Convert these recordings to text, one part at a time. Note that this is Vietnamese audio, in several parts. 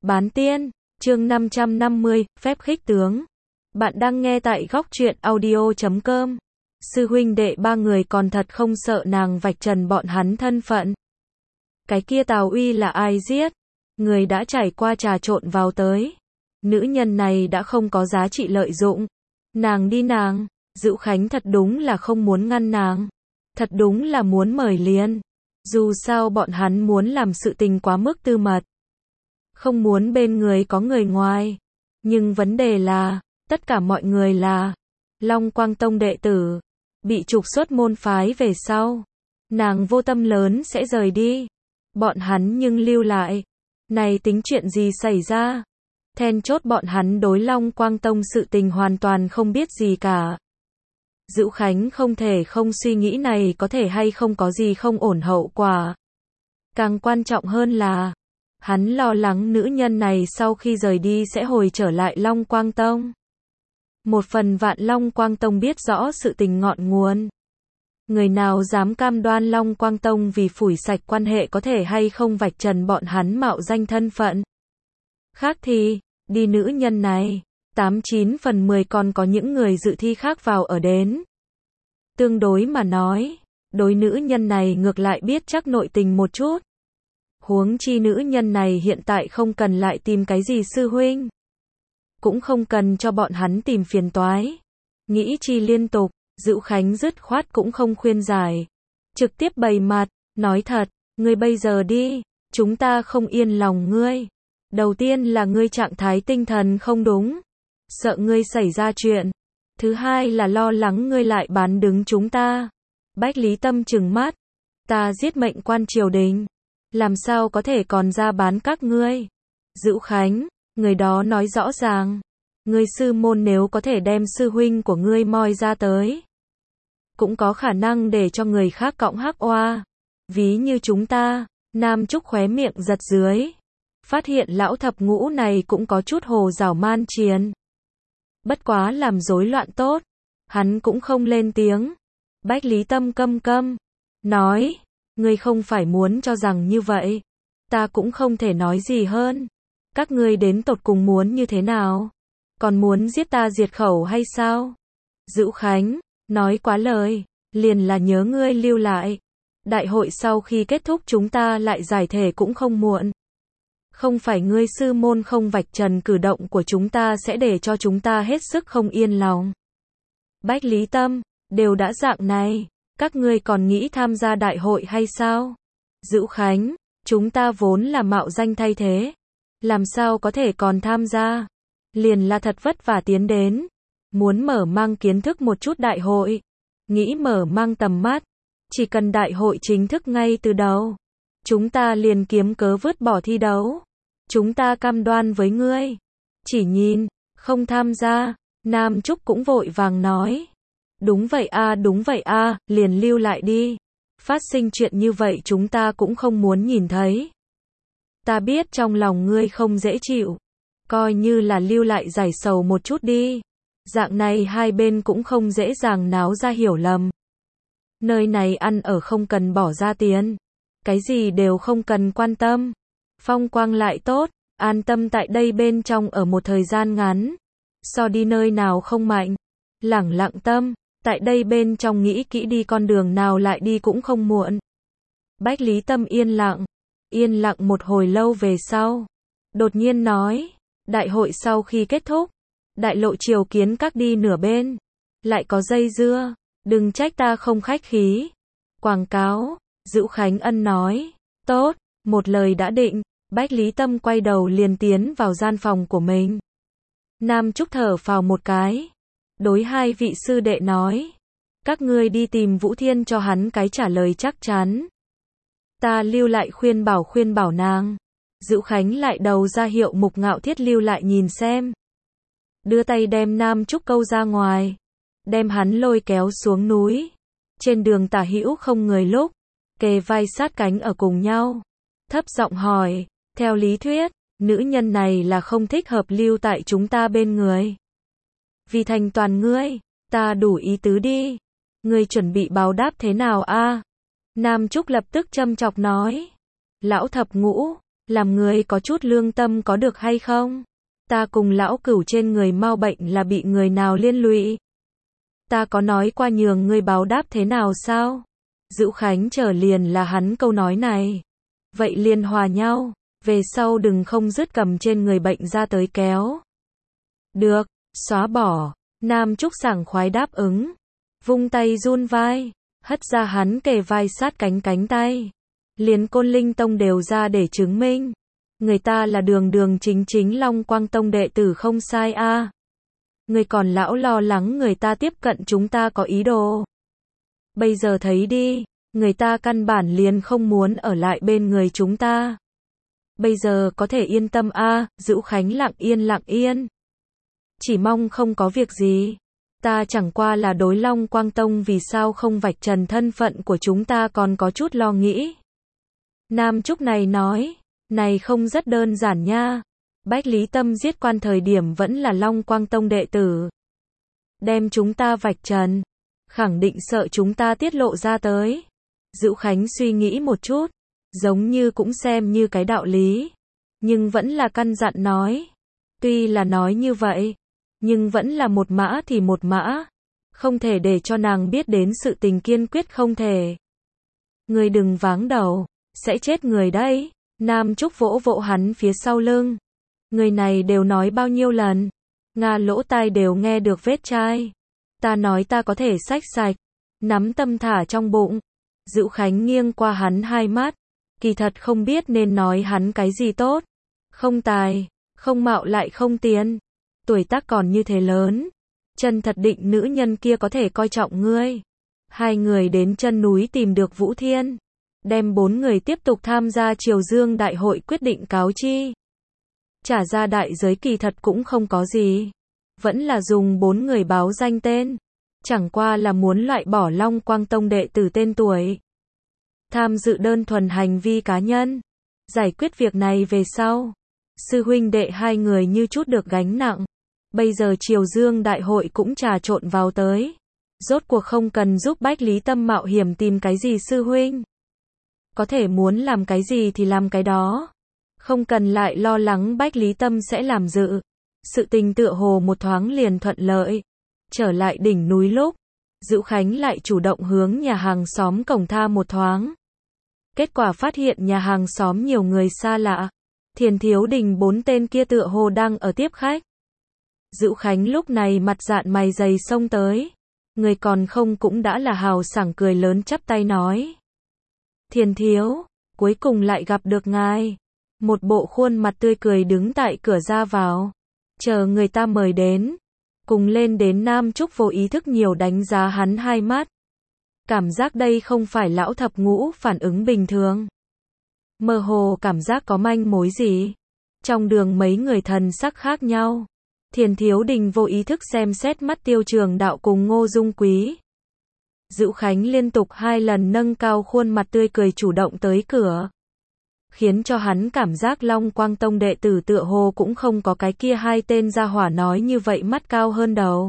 Bán tiên, chương 550, phép khích tướng. Bạn đang nghe tại góc truyện audio.com. Sư huynh đệ ba người còn thật không sợ nàng vạch trần bọn hắn thân phận. Cái kia Tào Uy là ai giết? Người đã trải qua trà trộn vào tới. Nữ nhân này đã không có giá trị lợi dụng. Nàng đi nàng, Dữu Khánh thật đúng là không muốn ngăn nàng. Thật đúng là muốn mời liền. Dù sao bọn hắn muốn làm sự tình quá mức tư mật. Không muốn bên người có người ngoài. Nhưng vấn đề là, tất cả mọi người là Long Quang Tông đệ tử, bị trục xuất môn phái về sau. Nàng vô tâm lớn sẽ rời đi. Bọn hắn nhưng lưu lại. Này tính chuyện gì xảy ra? Then chốt bọn hắn đối Long Quang Tông sự tình hoàn toàn không biết gì cả. Dữu Khánh không thể không suy nghĩ này có thể hay không có gì không ổn hậu quả. Càng quan trọng hơn là, hắn lo lắng nữ nhân này sau khi rời đi sẽ hồi trở lại Long Quang Tông. Một phần vạn Long Quang Tông biết rõ sự tình ngọn nguồn. Người nào dám cam đoan Long Quang Tông vì phủi sạch quan hệ có thể hay không vạch trần bọn hắn mạo danh thân phận. Khác thì, đi nữ nhân này, 89 phần 10 còn có những người dự thi khác vào ở đến. Tương đối mà nói, đối nữ nhân này ngược lại biết chắc nội tình một chút. Huống chi nữ nhân này hiện tại không cần lại tìm cái gì sư huynh. Cũng không cần cho bọn hắn tìm phiền toái. Nghĩ chi liên tục, Dữu Khánh dứt khoát cũng không khuyên giải. Trực tiếp bày mặt, nói thật, ngươi bây giờ đi, chúng ta không yên lòng ngươi. Đầu tiên là ngươi trạng thái tinh thần không đúng. Sợ ngươi xảy ra chuyện. Thứ hai là lo lắng ngươi lại bán đứng chúng ta. Bách Lý Tâm trừng mắt. Ta giết mệnh quan triều đình. Làm sao có thể còn ra bán các ngươi? Dữu Khánh, người đó nói rõ ràng. Ngươi sư môn nếu có thể đem sư huynh của ngươi moi ra tới. Cũng có khả năng để cho người khác cõng hắc oa. Ví như chúng ta, Nam Trúc khóe miệng giật dưới. Phát hiện lão thập ngũ này cũng có chút hồ giảo man triền. Bất quá làm rối loạn tốt. Hắn cũng không lên tiếng. Bách Lý Tâm câm câm. Nói, ngươi không phải muốn cho rằng như vậy. Ta cũng không thể nói gì hơn. Các ngươi đến tột cùng muốn như thế nào? Còn muốn giết ta diệt khẩu hay sao? Dữu Khánh, nói quá lời. Liền là nhớ ngươi lưu lại. Đại hội sau khi kết thúc chúng ta lại giải thể cũng không muộn. Không phải ngươi sư môn không vạch trần cử động của chúng ta sẽ để cho chúng ta hết sức không yên lòng. Bách Lý Tâm, đều đã dạng này, các ngươi còn nghĩ tham gia đại hội hay sao? Dữu Khánh, chúng ta vốn là mạo danh thay thế. Làm sao có thể còn tham gia? Liền là thật vất vả tiến đến. Muốn mở mang kiến thức một chút đại hội. Nghĩ mở mang tầm mắt. Chỉ cần đại hội chính thức ngay từ đầu. Chúng ta liền kiếm cớ vứt bỏ thi đấu. Chúng ta cam đoan với ngươi. Chỉ nhìn, không tham gia. Nam Trúc cũng vội vàng nói. Đúng vậy a, liền lưu lại đi. Phát sinh chuyện như vậy chúng ta cũng không muốn nhìn thấy. Ta biết trong lòng ngươi không dễ chịu. Coi như là lưu lại giải sầu một chút đi. Dạng này hai bên cũng không dễ dàng náo ra hiểu lầm. Nơi này ăn ở không cần bỏ ra tiền. Cái gì đều không cần quan tâm. Phong quang lại tốt, an tâm tại đây bên trong ở một thời gian ngắn. So đi nơi nào không mạnh. Lẳng lặng tâm, tại đây bên trong nghĩ kỹ đi con đường nào lại đi cũng không muộn. Bách Lý Tâm yên lặng một hồi lâu về sau. Đột nhiên nói, đại hội sau khi kết thúc, đại lộ triều kiến các đi nửa bên. Lại có dây dưa, đừng trách ta không khách khí. Quảng cáo, Dữu Khánh ân nói, tốt, một lời đã định. Bách Lý Tâm quay đầu liền tiến vào gian phòng của mình. Nam Trúc thở phào một cái. Đối hai vị sư đệ nói. Các ngươi đi tìm Vũ Thiên cho hắn cái trả lời chắc chắn. Ta lưu lại khuyên bảo nàng. Dữu Khánh lại đầu ra hiệu Mục Ngạo Thiết lưu lại nhìn xem. Đưa tay đem Nam Trúc câu ra ngoài. Đem hắn lôi kéo xuống núi. Trên đường tả hữu không người lúc. Kề vai sát cánh ở cùng nhau. Thấp giọng hỏi. Theo lý thuyết, nữ nhân này là không thích hợp lưu tại chúng ta bên người. Vì thành toàn ngươi, ta đủ ý tứ đi. Ngươi chuẩn bị báo đáp thế nào a? Nam Trúc lập tức châm chọc nói. Lão thập ngũ, Làm người có chút lương tâm có được hay không? Ta cùng lão cửu trên người mau bệnh là bị người nào liên lụy? Ta có nói qua nhường ngươi báo đáp thế nào sao? Dữu Khánh chờ liền là hắn câu nói này. Vậy liền hòa nhau, về sau đừng không dứt cầm trên người bệnh ra tới kéo. Được, xóa bỏ. Nam Trúc sảng khoái đáp ứng. Vung tay run vai, hất ra hắn kề vai sát cánh tay. Liền Côn Linh Tông đều ra để chứng minh. Người ta là đường đường chính chính Long Quang Tông đệ tử không sai a. Người còn lão lo lắng người ta tiếp cận chúng ta có ý đồ. Bây giờ thấy đi, người ta căn bản liền không muốn ở lại bên người chúng ta. Bây giờ có thể yên tâm a. Dữu Khánh lặng yên. Chỉ mong không có việc gì. Ta chẳng qua là đối Long Quang Tông vì sao không vạch trần thân phận của chúng ta còn có chút lo nghĩ. Nam Trúc này nói, này không rất đơn giản nha. Bách Lý Tâm giết quan thời điểm vẫn là Long Quang Tông đệ tử. Đem chúng ta vạch trần, khẳng định sợ chúng ta tiết lộ ra tới. Dữu Khánh suy nghĩ một chút, giống như cũng xem như cái đạo lý, nhưng vẫn là căn dặn nói. Tuy là nói như vậy, nhưng vẫn là một mã thì một mã, không thể để cho nàng biết đến sự tình kiên quyết không thể. Người đừng váng đầu, sẽ chết người đấy. Nam Trúc vỗ vỗ hắn phía sau lưng. Người này đều nói bao nhiêu lần, Nga lỗ tai đều nghe được vết chai. Ta nói ta có thể xách sạch, nắm tâm thả trong bụng. Dữu Khánh nghiêng qua hắn hai mắt, kỳ thật không biết nên nói hắn cái gì tốt. Không tài, không mạo lại không tiền. Tuổi tác còn như thế lớn, chân thật định nữ nhân kia có thể coi trọng ngươi. Hai người đến chân núi tìm được Vũ Thiên, đem 4 người tiếp tục tham gia Triều Dương đại hội quyết định cáo chi. Trả ra đại giới kỳ thật cũng không có gì, vẫn là dùng 4 người báo danh tên, chẳng qua là muốn loại bỏ Long Quang Tông đệ tử tên tuổi. Tham dự đơn thuần hành vi cá nhân, giải quyết việc này về sau. Sư huynh đệ hai người như chút được gánh nặng. Bây giờ Triều Dương đại hội cũng trà trộn vào tới. Rốt cuộc không cần giúp Bách Lý Tâm mạo hiểm tìm cái gì sư huynh. Có thể muốn làm cái gì thì làm cái đó. Không cần lại lo lắng Bách Lý Tâm sẽ làm dự. Sự tình tựa hồ một thoáng liền thuận lợi. Trở lại đỉnh núi lúc, Dữu Khánh lại chủ động hướng nhà hàng xóm cổng tha một thoáng. Kết quả phát hiện nhà hàng xóm nhiều người xa lạ. Thiền Thiếu Đình 4 tên kia tựa hồ đang ở tiếp khách. Dữu Khánh lúc này mặt dạn mày dày xông tới. Người còn không cũng đã là hào sảng cười lớn chắp tay nói. Thiền Thiếu, cuối cùng lại gặp được ngài. Một bộ khuôn mặt tươi cười đứng tại cửa ra vào. Chờ người ta mời đến. Cùng lên đến Nam Trúc vô ý thức nhiều đánh giá hắn hai mắt. Cảm giác đây không phải lão thập ngũ phản ứng bình thường. Mơ hồ cảm giác có manh mối gì. Trong đường mấy người thần sắc khác nhau. Thiền Thiếu Đình vô ý thức xem xét mắt Tiêu Trường Đạo cùng Ngô Dung Quý. Dữu Khánh liên tục 2 lần nâng cao khuôn mặt tươi cười chủ động tới cửa. Khiến cho hắn cảm giác Long Quang Tông đệ tử tựa hồ cũng không có cái kia 2 tên gia hỏa nói như vậy mắt cao hơn đầu.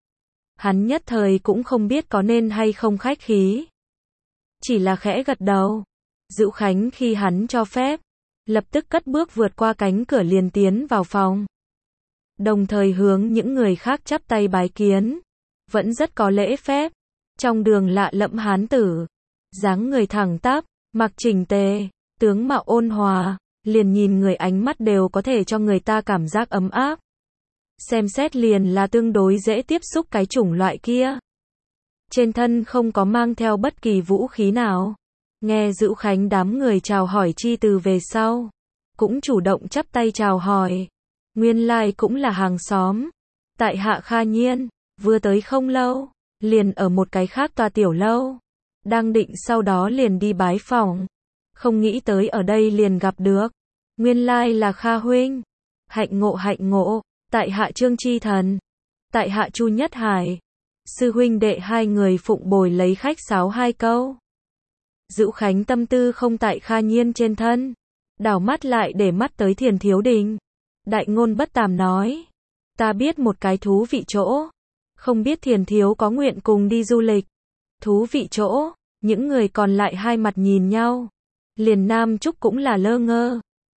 Hắn nhất thời cũng không biết có nên hay không khách khí. Chỉ là khẽ gật đầu. Dữu Khánh khi hắn cho phép, lập tức cất bước vượt qua cánh cửa liền tiến vào phòng. Đồng thời hướng những người khác chắp tay bái kiến. Vẫn rất có lễ phép. Trong đường lạ lẫm hán tử. Dáng người thẳng tắp, mặc chỉnh tề, tướng mạo ôn hòa, liền nhìn người ánh mắt đều có thể cho người ta cảm giác ấm áp. Xem xét liền là tương đối dễ tiếp xúc cái chủng loại kia. Trên thân không có mang theo bất kỳ vũ khí nào. Nghe Dữu Khánh đám người chào hỏi chi từ về sau, cũng chủ động chắp tay chào hỏi. Nguyên lai cũng là hàng xóm. Tại hạ Kha Nhiên, vừa tới không lâu, liền ở một cái khác tòa tiểu lâu. Đang định sau đó liền đi bái phỏng. Không nghĩ tới ở đây liền gặp được. Nguyên lai là Kha huynh. Hạnh ngộ, tại hạ Trương Chi Thần. Tại hạ Chu Nhất Hải. Sư huynh đệ hai người phụng bồi lấy khách sáo 2 câu. Dữu Khánh tâm tư không tại Kha Nhiên trên thân. Đảo mắt lại để mắt tới Thiền Thiếu Đình. Đại ngôn bất tàm nói. Ta biết một cái thú vị chỗ. Không biết Thiền Thiếu có nguyện cùng đi du lịch. Thú vị chỗ. Những người còn lại hai mặt nhìn nhau. Liền Nam Trúc cũng là lơ ngơ.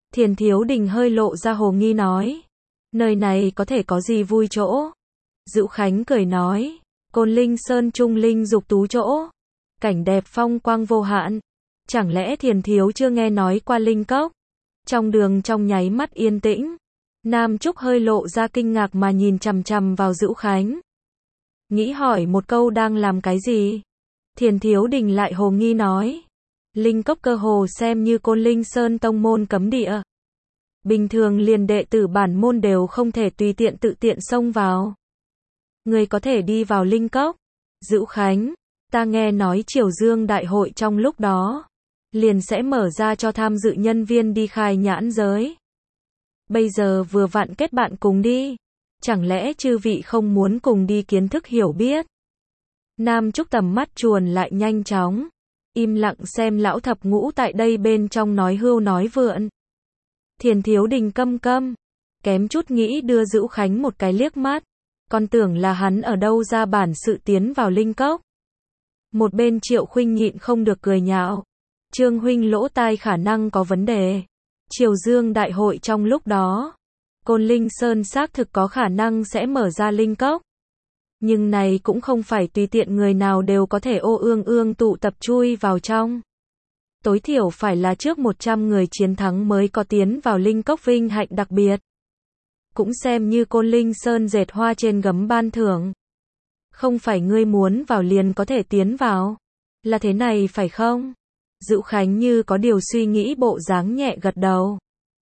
Thiền Thiếu Đình hơi lộ ra hồ nghi nói. Nơi này có thể có gì vui chỗ? Dữu Khánh cười nói. Côn Linh Sơn trung linh dục tú chỗ. Cảnh đẹp phong quang vô hạn. Chẳng lẽ Thiền Thiếu chưa nghe nói qua linh cốc? Trong đường trong nháy mắt yên tĩnh. Nam Trúc hơi lộ ra kinh ngạc mà nhìn chằm chằm vào Dữu Khánh. Nghĩ hỏi một câu đang làm cái gì? Thiền Thiếu Đình lại hồ nghi nói. Linh cốc cơ hồ xem như Côn Linh Sơn tông môn cấm địa. Bình thường liền đệ tử bản môn đều không thể tùy tiện tự tiện xông vào. Người có thể đi vào linh cốc. Dữu Khánh, ta nghe nói Triều Dương đại hội trong lúc đó, liền sẽ mở ra cho tham dự nhân viên đi khai nhãn giới. Bây giờ vừa vặn kết bạn cùng đi. Chẳng lẽ chư vị không muốn cùng đi kiến thức hiểu biết? Nam Trúc tầm mắt chuồn lại nhanh chóng. Im lặng xem lão thập ngũ tại đây bên trong nói hưu nói vượn. Thiền Thiếu Đình câm câm. Kém chút nghĩ đưa Dữu Khánh một cái liếc mắt. Còn tưởng là hắn ở đâu ra bản sự tiến vào linh cốc. Một bên Triệu Khuynh nhịn không được cười nhạo. Trương huynh lỗ tai khả năng có vấn đề. Triều Dương đại hội trong lúc đó, Côn Linh Sơn xác thực có khả năng sẽ mở ra linh cốc. Nhưng này cũng không phải tùy tiện người nào đều có thể ô ương ương tụ tập chui vào trong. Tối thiểu phải là trước 100 người chiến thắng mới có tiến vào linh cốc vinh hạnh đặc biệt. Cũng xem như Côn Linh Sơn dệt hoa trên gấm ban thưởng. Không phải ngươi muốn vào liền có thể tiến vào. Là thế này phải không? Dữu Khánh như có điều suy nghĩ bộ dáng nhẹ gật đầu.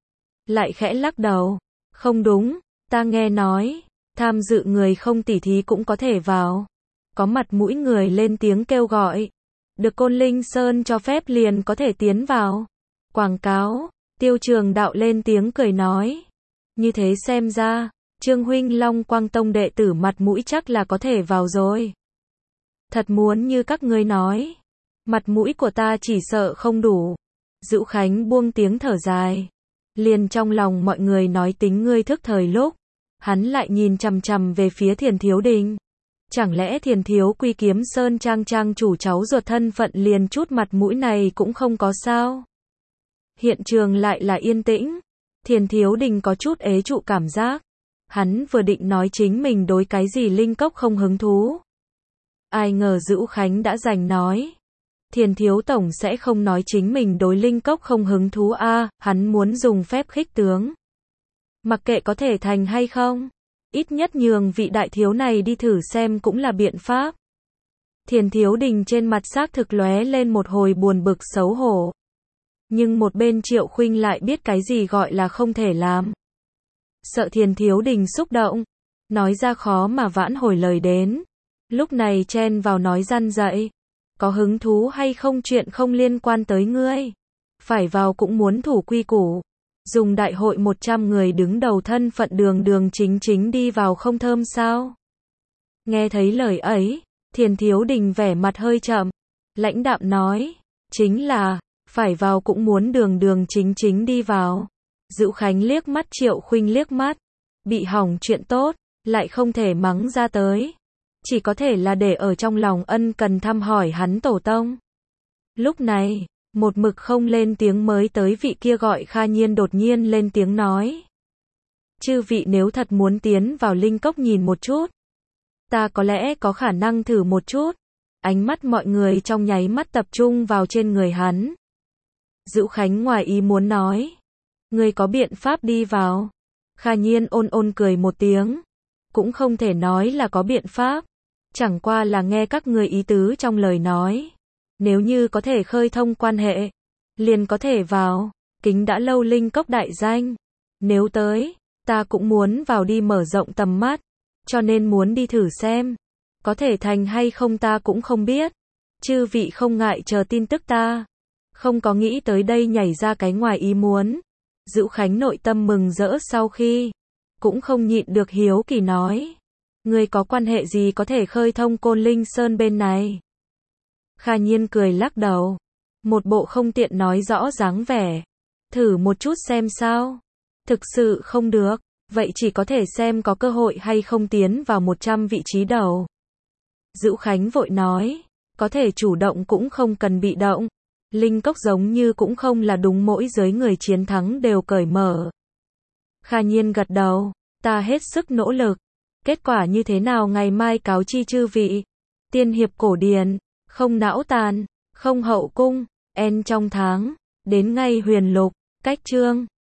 Lại khẽ lắc đầu. Không đúng, ta nghe nói, tham dự người không tỉ thí cũng có thể vào. Có mặt mũi người lên tiếng kêu gọi. Được Côn Linh Sơn cho phép liền có thể tiến vào. Quảng cáo, Tiêu Trường Đạo lên tiếng cười nói. Như thế xem ra, Trương huynh Long Quang Tông đệ tử mặt mũi chắc là có thể vào rồi. Thật muốn như các ngươi nói. Mặt mũi của ta chỉ sợ không đủ. Dữu Khánh buông tiếng thở dài. Liền trong lòng mọi người nói tính ngươi thức thời lúc. Hắn lại nhìn chằm chằm về phía Thiền Thiếu Đình. Chẳng lẽ Thiền Thiếu Quy Kiếm Sơn trang chủ cháu ruột thân phận liền chút mặt mũi này cũng không có sao? Hiện trường lại là yên tĩnh. Thiền Thiếu Đình có chút ế trụ cảm giác. Hắn vừa định nói chính mình đối cái gì linh cốc không hứng thú. Ai ngờ Dữu Khánh đã giành nói. Thiền Thiếu Tổng sẽ không nói chính mình đối linh cốc không hứng thú hắn muốn dùng phép khích tướng. Mặc kệ có thể thành hay không, ít nhất nhường vị đại thiếu này đi thử xem cũng là biện pháp. Thiền Thiếu Đình trên mặt xác thực lóe lên một hồi buồn bực xấu hổ. Nhưng một bên Triệu Khuynh lại biết cái gì gọi là không thể làm. Sợ Thiền Thiếu Đình xúc động, nói ra khó mà vãn hồi lời đến. Lúc này chen vào nói răn dạy. Có hứng thú hay không chuyện không liên quan tới ngươi. Phải vào cũng muốn thủ quy củ. Dùng đại hội 100 người đứng đầu thân phận đường chính đi vào không thơm sao? Nghe thấy lời ấy, Thiền Thiếu Đình vẻ mặt hơi chậm. Lãnh đạm nói, chính là, phải vào cũng muốn đường chính đi vào. Dữu Khánh liếc mắt Triệu Khuynh liếc mắt. Bị hỏng chuyện tốt, lại không thể mắng ra tới. Chỉ có thể là để ở trong lòng ân cần thăm hỏi hắn tổ tông. Lúc này, một mực không lên tiếng mới tới vị kia gọi Kha Nhiên đột nhiên lên tiếng nói. Chư vị nếu thật muốn tiến vào linh cốc nhìn một chút. Ta có lẽ có khả năng thử một chút. Ánh mắt mọi người trong nháy mắt tập trung vào trên người hắn. Dữu Khánh ngoài ý muốn nói. Ngươi có biện pháp đi vào. Kha Nhiên ôn cười một tiếng. Cũng không thể nói là có biện pháp. Chẳng qua là nghe các người ý tứ trong lời nói. Nếu như có thể khơi thông quan hệ, liền có thể vào. Kính đã lâu linh cốc đại danh. Nếu tới, ta cũng muốn vào đi mở rộng tầm mắt. Cho nên muốn đi thử xem. Có thể thành hay không ta cũng không biết. Chư vị không ngại chờ tin tức ta. Không có nghĩ tới đây nhảy ra cái ngoài ý muốn. Dữu Khánh nội tâm mừng rỡ sau khi. Cũng không nhịn được hiếu kỳ nói. Ngươi có quan hệ gì có thể khơi thông Côn Linh Sơn bên này? Kha Nhiên cười lắc đầu. Một bộ không tiện nói rõ dáng vẻ. Thử một chút xem sao. Thực sự không được. Vậy chỉ có thể xem có cơ hội hay không tiến vào 100 vị trí đầu. Dữu Khánh vội nói. Có thể chủ động cũng không cần bị động. Linh cốc giống như cũng không là đúng mỗi giới người chiến thắng đều cởi mở. Kha Nhiên gật đầu, ta hết sức nỗ lực. Kết quả như thế nào ngày mai cáo chi chư vị. Tiên hiệp cổ điển, không não tàn, không hậu cung, en trong tháng, đến ngay huyền lục, cách chương.